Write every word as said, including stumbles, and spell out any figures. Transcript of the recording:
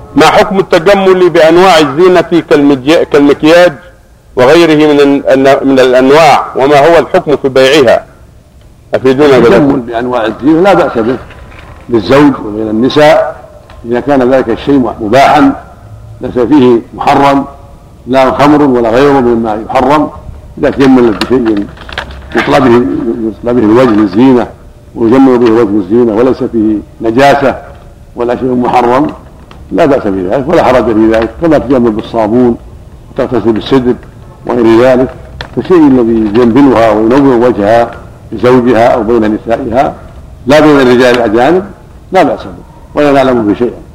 ما حكم التجمل بأنواع الزينة كالمكياج وغيره من من الأنواع، وما هو الحكم في بيعها؟ أفيدونا. التجمل بأنواع الزينة لا بأس به للزوج وبين النساء إذا كان ذلك الشيء مباحا ليس فيه محرم، لا خمر ولا غيره مما يحرم. إذا تجمل بشيء يطلب به يطلب به الوجه للزينة ويجمل به وجه الزينة وليس فيه نجاسة ولا شيء محرم لا بأس بذلك ولا حرج في ذلك، كما تجمل بالصابون وتغتسل بالسدر وغير ذلك. فالشيء الذي يجملها وينور وجهها لزوجها أو بين نسائها لا بين الرجال الأجانب لا بأس به ولا نعلم به شيئا.